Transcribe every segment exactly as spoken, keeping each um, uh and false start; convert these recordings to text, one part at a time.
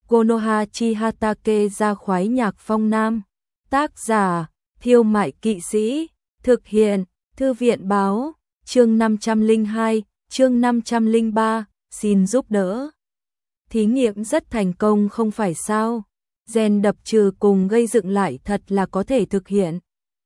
Konoha Chihatake ra khoái nhạc phong nam. Tác giả, Thiêu Mại Kỵ Sĩ. Thực hiện, Thư viện báo. Chương năm trăm lẻ hai, chương năm trăm lẻ ba, xin giúp đỡ. Thí nghiệm rất thành công không phải sao? Gen đập trừ cùng gây dựng lại thật là có thể thực hiện.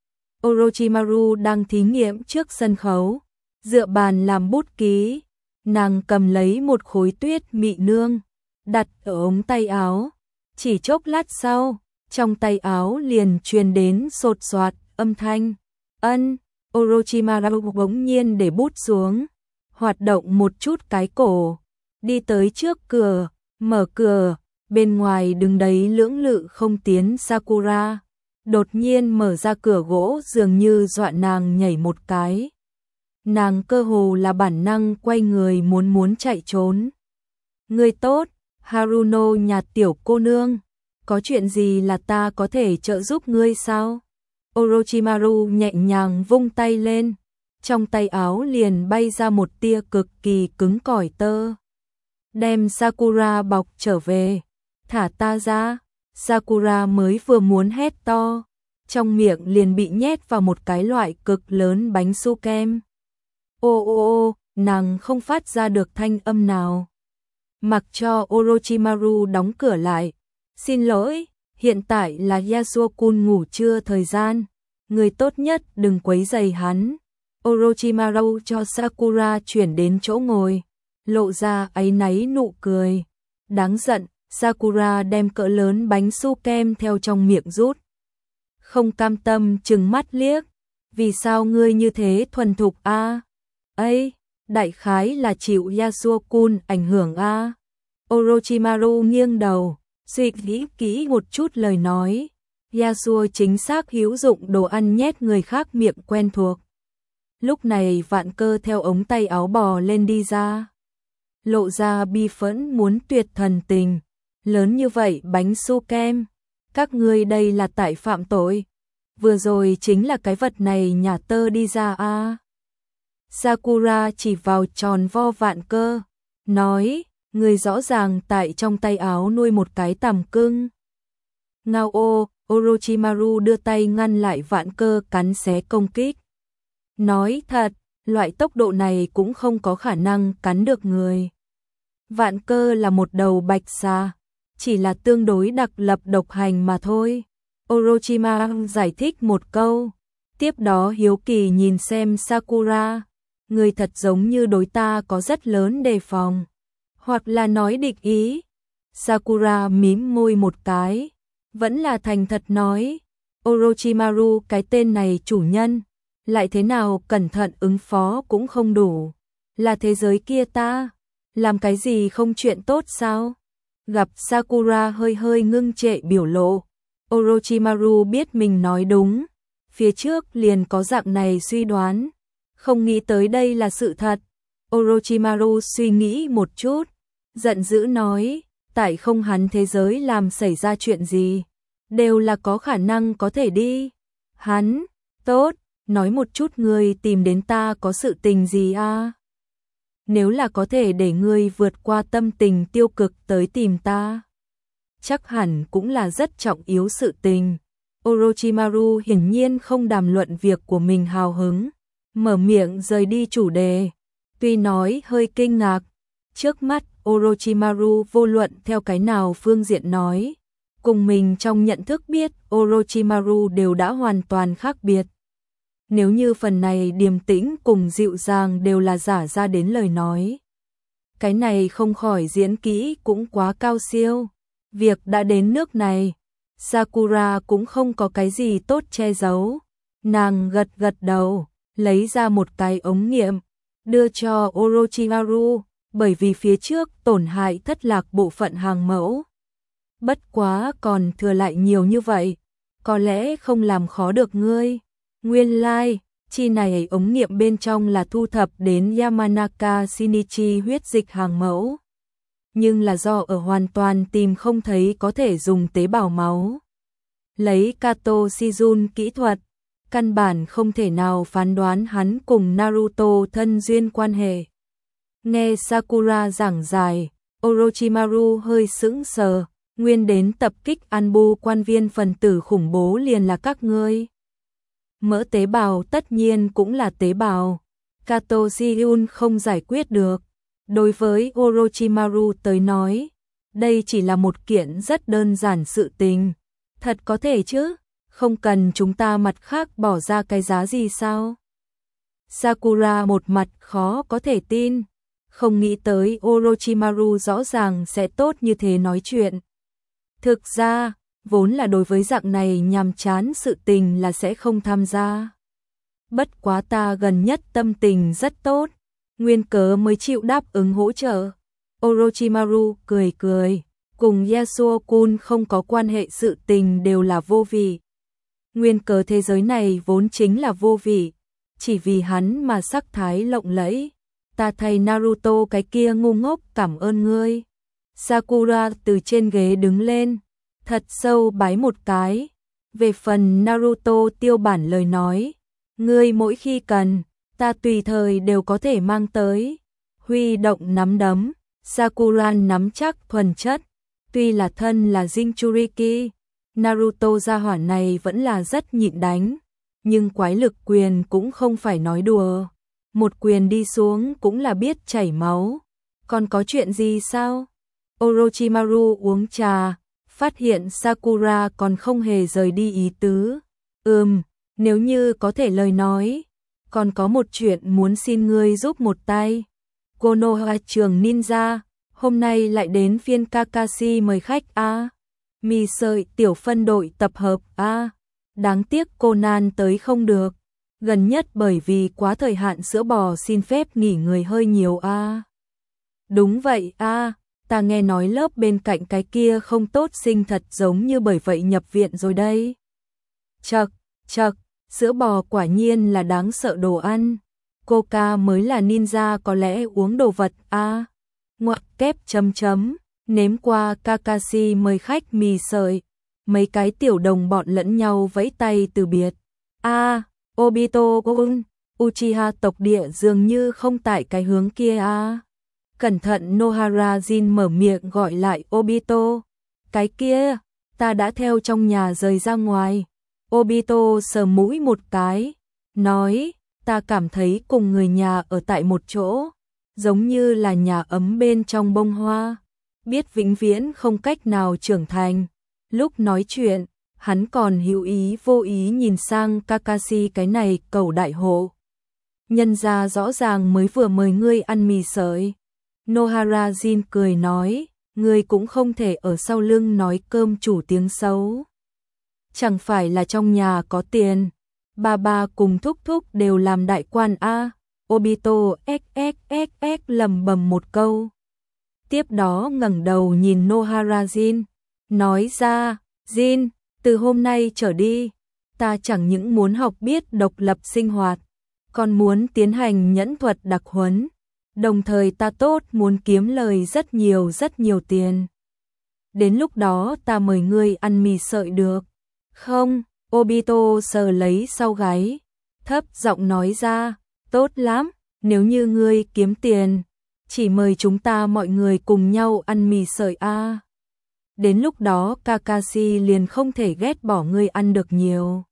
Orochimaru đang thí nghiệm trước sân khấu, dựa bàn làm bút ký. Nàng cầm lấy một khối tuyết mị nương, đặt ở ống tay áo. Chỉ chốc lát sau, trong tay áo liền truyền đến sột soạt âm thanh. Ân, Orochimaru bỗng nhiên để bút xuống, hoạt động một chút cái cổ, đi tới trước cửa, mở cửa, bên ngoài đứng đấy lưỡng lự không tiến Sakura. Đột nhiên mở ra cửa gỗ dường như dọa nàng nhảy một cái. Nàng cơ hồ là bản năng quay người muốn muốn chạy trốn. Người tốt, Haruno nhà tiểu cô nương, có chuyện gì là ta có thể trợ giúp ngươi sao? Orochimaru nhẹ nhàng vung tay lên, trong tay áo liền bay ra một tia cực kỳ cứng cỏi tơ. Đem Sakura bọc trở về, thả ta ra. Sakura mới vừa muốn hét to, trong miệng liền bị nhét vào một cái loại cực lớn bánh su kem. Ô ô ô, nàng không phát ra được thanh âm nào. Mặc cho Orochimaru đóng cửa lại. Xin lỗi, hiện tại là Yasuo-kun ngủ trưa thời gian, người tốt nhất đừng quấy rầy hắn. Orochimaru cho Sakura chuyển đến chỗ ngồi, lộ ra áy náy nụ cười. Đáng giận, Sakura đem cỡ lớn bánh su kem theo trong miệng rút. Không cam tâm trừng mắt liếc, vì sao ngươi như thế thuần thục a? À? Ây, đại khái là chịu Yasuo-kun ảnh hưởng a. À? Orochimaru nghiêng đầu, suy nghĩ kỹ một chút lời nói. Yasuo chính xác hữu dụng đồ ăn nhét người khác miệng quen thuộc. Lúc này Vạn Cơ theo ống tay áo bò lên đi ra, lộ ra bi phẫn muốn tuyệt thần tình. Lớn như vậy bánh su kem, các ngươi đây là tại phạm tội. Vừa rồi chính là cái vật này nhà tơ đi ra a. À? Sakura chỉ vào tròn vo Vạn Cơ, nói, người rõ ràng tại trong tay áo nuôi một cái tằm cưng. Ngao ô, Orochimaru đưa tay ngăn lại Vạn Cơ cắn xé công kích. Nói thật, loại tốc độ này cũng không có khả năng cắn được người. Vạn Cơ là một đầu bạch xà, chỉ là tương đối đặc lập độc hành mà thôi. Orochimaru giải thích một câu, tiếp đó hiếu kỳ nhìn xem Sakura. Người thật giống như đối ta có rất lớn đề phòng, hoặc là nói địch ý. Sakura mím môi một cái, vẫn là thành thật nói, Orochimaru cái tên này chủ nhân, lại thế nào cẩn thận ứng phó cũng không đủ. Là thế giới kia ta, làm cái gì không chuyện tốt sao? Gặp Sakura hơi hơi ngưng trệ biểu lộ, Orochimaru biết mình nói đúng, phía trước liền có dạng này suy đoán, không nghĩ tới đây là sự thật. Orochimaru suy nghĩ một chút, giận dữ nói, tại không hắn thế giới làm xảy ra chuyện gì, đều là có khả năng có thể đi. Hắn, tốt, nói một chút ngươi tìm đến ta có sự tình gì a? À? Nếu là có thể để ngươi vượt qua tâm tình tiêu cực tới tìm ta, chắc hẳn cũng là rất trọng yếu sự tình. Orochimaru hiển nhiên không đàm luận việc của mình hào hứng, mở miệng rời đi chủ đề. Tuy nói hơi kinh ngạc, trước mắt Orochimaru vô luận theo cái nào phương diện nói, cùng mình trong nhận thức biết Orochimaru đều đã hoàn toàn khác biệt. Nếu như phần này điềm tĩnh cùng dịu dàng đều là giả ra đến lời nói, cái này không khỏi diễn kỹ cũng quá cao siêu. Việc đã đến nước này, Sakura cũng không có cái gì tốt che giấu. Nàng gật gật đầu, lấy ra một cái ống nghiệm, đưa cho Orochimaru, bởi vì phía trước tổn hại thất lạc bộ phận hàng mẫu. Bất quá còn thừa lại nhiều như vậy, có lẽ không làm khó được ngươi. Nguyên lai, like, chi này ống nghiệm bên trong là thu thập đến Yamanaka Shinichi huyết dịch hàng mẫu. Nhưng là do ở hoàn toàn tìm không thấy có thể dùng tế bào máu. Lấy Kato Shizun kỹ thuật, căn bản không thể nào phán đoán hắn cùng Naruto thân duyên quan hệ. Nghe Sakura giảng giải, Orochimaru hơi sững sờ, Nguyên đến tập kích Anbu quan viên phần tử khủng bố liền là các ngươi. Mỡ tế bào tất nhiên cũng là tế bào. Kato Ji-un không giải quyết được. Đối với Orochimaru tới nói, đây chỉ là một kiện rất đơn giản sự tình. Thật có thể chứ, không cần chúng ta mặt khác bỏ ra cái giá gì sao? Sakura một mặt khó có thể tin, không nghĩ tới Orochimaru rõ ràng sẽ tốt như thế nói chuyện. Thực ra, vốn là đối với dạng này nhàm chán sự tình là sẽ không tham gia. Bất quá ta gần nhất tâm tình rất tốt, nguyên cớ mới chịu đáp ứng hỗ trợ. Orochimaru cười cười, cùng Yasuo-kun không có quan hệ sự tình đều là vô vị. Nguyên cớ thế giới này vốn chính là vô vị, chỉ vì hắn mà sắc thái lộng lẫy. Ta thầy Naruto cái kia ngu ngốc cảm ơn ngươi. Sakura từ trên ghế đứng lên, thật sâu bái một cái. Về phần Naruto tiêu bản lời nói, ngươi mỗi khi cần, ta tùy thời đều có thể mang tới. Huy động nắm đấm, Sakura nắm chắc thuần chất, tuy là thân là Jinchuriki, Naruto gia hỏa này vẫn là rất nhịn đánh, nhưng quái lực quyền cũng không phải nói đùa. Một quyền đi xuống cũng là biết chảy máu. Còn có chuyện gì sao? Orochimaru uống trà, phát hiện Sakura còn không hề rời đi ý tứ. Ừm, nếu như có thể lời nói, còn có một chuyện muốn xin ngươi giúp một tay. Konoha trường ninja, hôm nay lại đến phiên Kakashi mời khách a. À? Mì sợi tiểu phân đội tập hợp a. À? Đáng tiếc Conan tới không được. Gần nhất bởi vì quá thời hạn sữa bò xin phép nghỉ người hơi nhiều a. À? Đúng vậy a, à, ta nghe nói lớp bên cạnh cái kia không tốt sinh thật giống như bởi vậy nhập viện rồi đây. Chậc, chậc, sữa bò quả nhiên là đáng sợ đồ ăn. Coca mới là ninja có lẽ uống đồ vật a. À? Ngoặc kép chấm chấm, nếm qua Kakashi mời khách mì sợi. Mấy cái tiểu đồng bọn lẫn nhau vẫy tay từ biệt. A, à, Obito-kun, Uchiha tộc địa dường như không tại cái hướng kia a. À. Cẩn thận Nohara Jin mở miệng gọi lại Obito. Cái kia, ta đã theo trong nhà rời ra ngoài. Obito sờ mũi một cái, nói, ta cảm thấy cùng người nhà ở tại một chỗ, giống như là nhà ấm bên trong bông hoa, biết vĩnh viễn không cách nào trưởng thành. Lúc nói chuyện, hắn còn hữu ý vô ý nhìn sang Kakashi cái này cầu đại hộ. Nhân ra rõ ràng mới vừa mời ngươi ăn mì sợi. Nohara Jin cười nói, ngươi cũng không thể ở sau lưng nói cơm chủ tiếng xấu. Chẳng phải là trong nhà có tiền, ba ba cùng thúc thúc đều làm đại quan a. À? Obito xxxx lầm bầm một câu. Tiếp đó ngẩng đầu nhìn Nohara Jin, nói ra, Jin, từ hôm nay trở đi, ta chẳng những muốn học biết độc lập sinh hoạt, còn muốn tiến hành nhẫn thuật đặc huấn, đồng thời ta tốt muốn kiếm lời rất nhiều rất nhiều tiền. Đến lúc đó ta mời ngươi ăn mì sợi được. Không, Obito sờ lấy sau gáy, thấp giọng nói ra, tốt lắm, nếu như ngươi kiếm tiền, chỉ mời chúng ta mọi người cùng nhau ăn mì sợi a. À. Đến lúc đó Kakashi liền không thể ghét bỏ ngươi ăn được nhiều.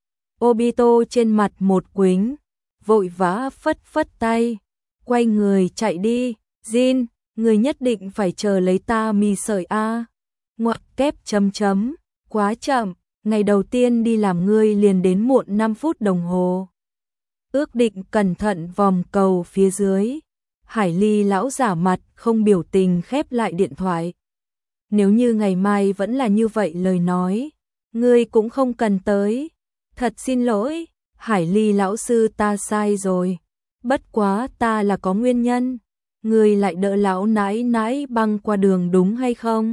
Obito trên mặt một quính, vội vã phất phất tay, quay người chạy đi. Jin, ngươi nhất định phải chờ lấy ta mì sợi a. À. Ngoặc kép chấm chấm, quá chậm, ngày đầu tiên đi làm ngươi liền đến muộn năm phút đồng hồ. Ước định cẩn thận vòng cầu phía dưới. Hải Ly lão giả mặt không biểu tình khép lại điện thoại. Nếu như ngày mai vẫn là như vậy lời nói, ngươi cũng không cần tới. Thật xin lỗi, Hải Ly lão sư ta sai rồi. Bất quá ta là có nguyên nhân. Ngươi lại đỡ lão nãi nãi băng qua đường đúng hay không?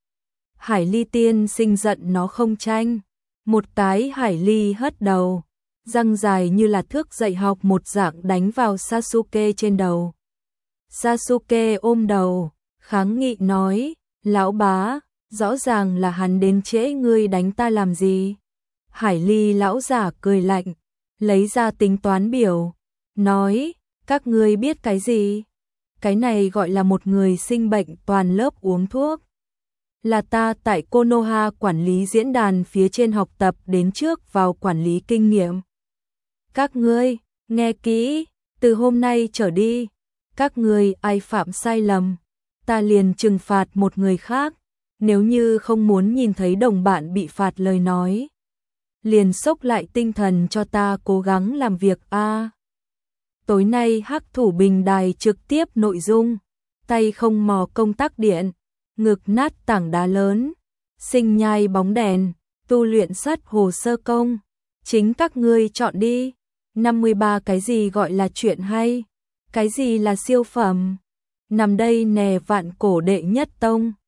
Hải Ly tiên sinh giận nó không tranh. Một cái Hải Ly hất đầu, răng dài như là thước dạy học một dạng đánh vào Sasuke trên đầu. Sasuke ôm đầu, kháng nghị nói, lão bá, rõ ràng là hắn đến trễ ngươi đánh ta làm gì? Hải Ly lão giả cười lạnh, lấy ra tính toán biểu, nói, các ngươi biết cái gì? Cái này gọi là một người sinh bệnh toàn lớp uống thuốc. Là ta tại Konoha quản lý diễn đàn phía trên học tập đến trước vào quản lý kinh nghiệm. Các ngươi, nghe kỹ, từ hôm nay trở đi, các ngươi ai phạm sai lầm, ta liền trừng phạt một người khác, nếu như không muốn nhìn thấy đồng bạn bị phạt lời nói. Liền sốc lại tinh thần cho ta cố gắng làm việc a. Tối nay Hắc Thủ bình đài trực tiếp nội dung, tay không mò công tắc điện, ngực nát tảng đá lớn, sinh nhai bóng đèn, tu luyện sắt hồ sơ công, chính các ngươi chọn đi. năm mươi ba cái gì gọi là chuyện hay, cái gì là siêu phẩm. Nằm đây nè vạn cổ đệ nhất tông.